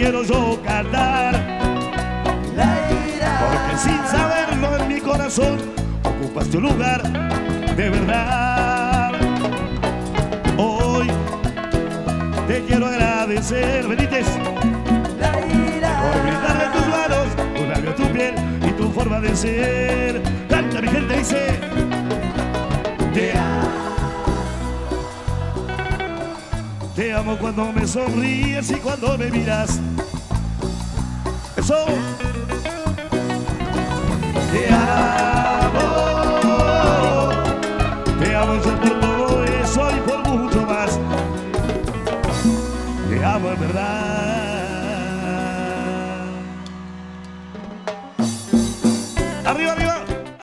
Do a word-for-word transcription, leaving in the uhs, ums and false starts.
quiero yo cantar, porque sin saberlo en mi corazón ocupaste un lugar de verdad. Hoy te quiero agradecer, Benítez, por brindarme tus manos, un labio a tu piel y tu forma de ser. Canta mi gente, dice: te amo. Te amo cuando me sonríes y cuando me miras. Eso. Te amo.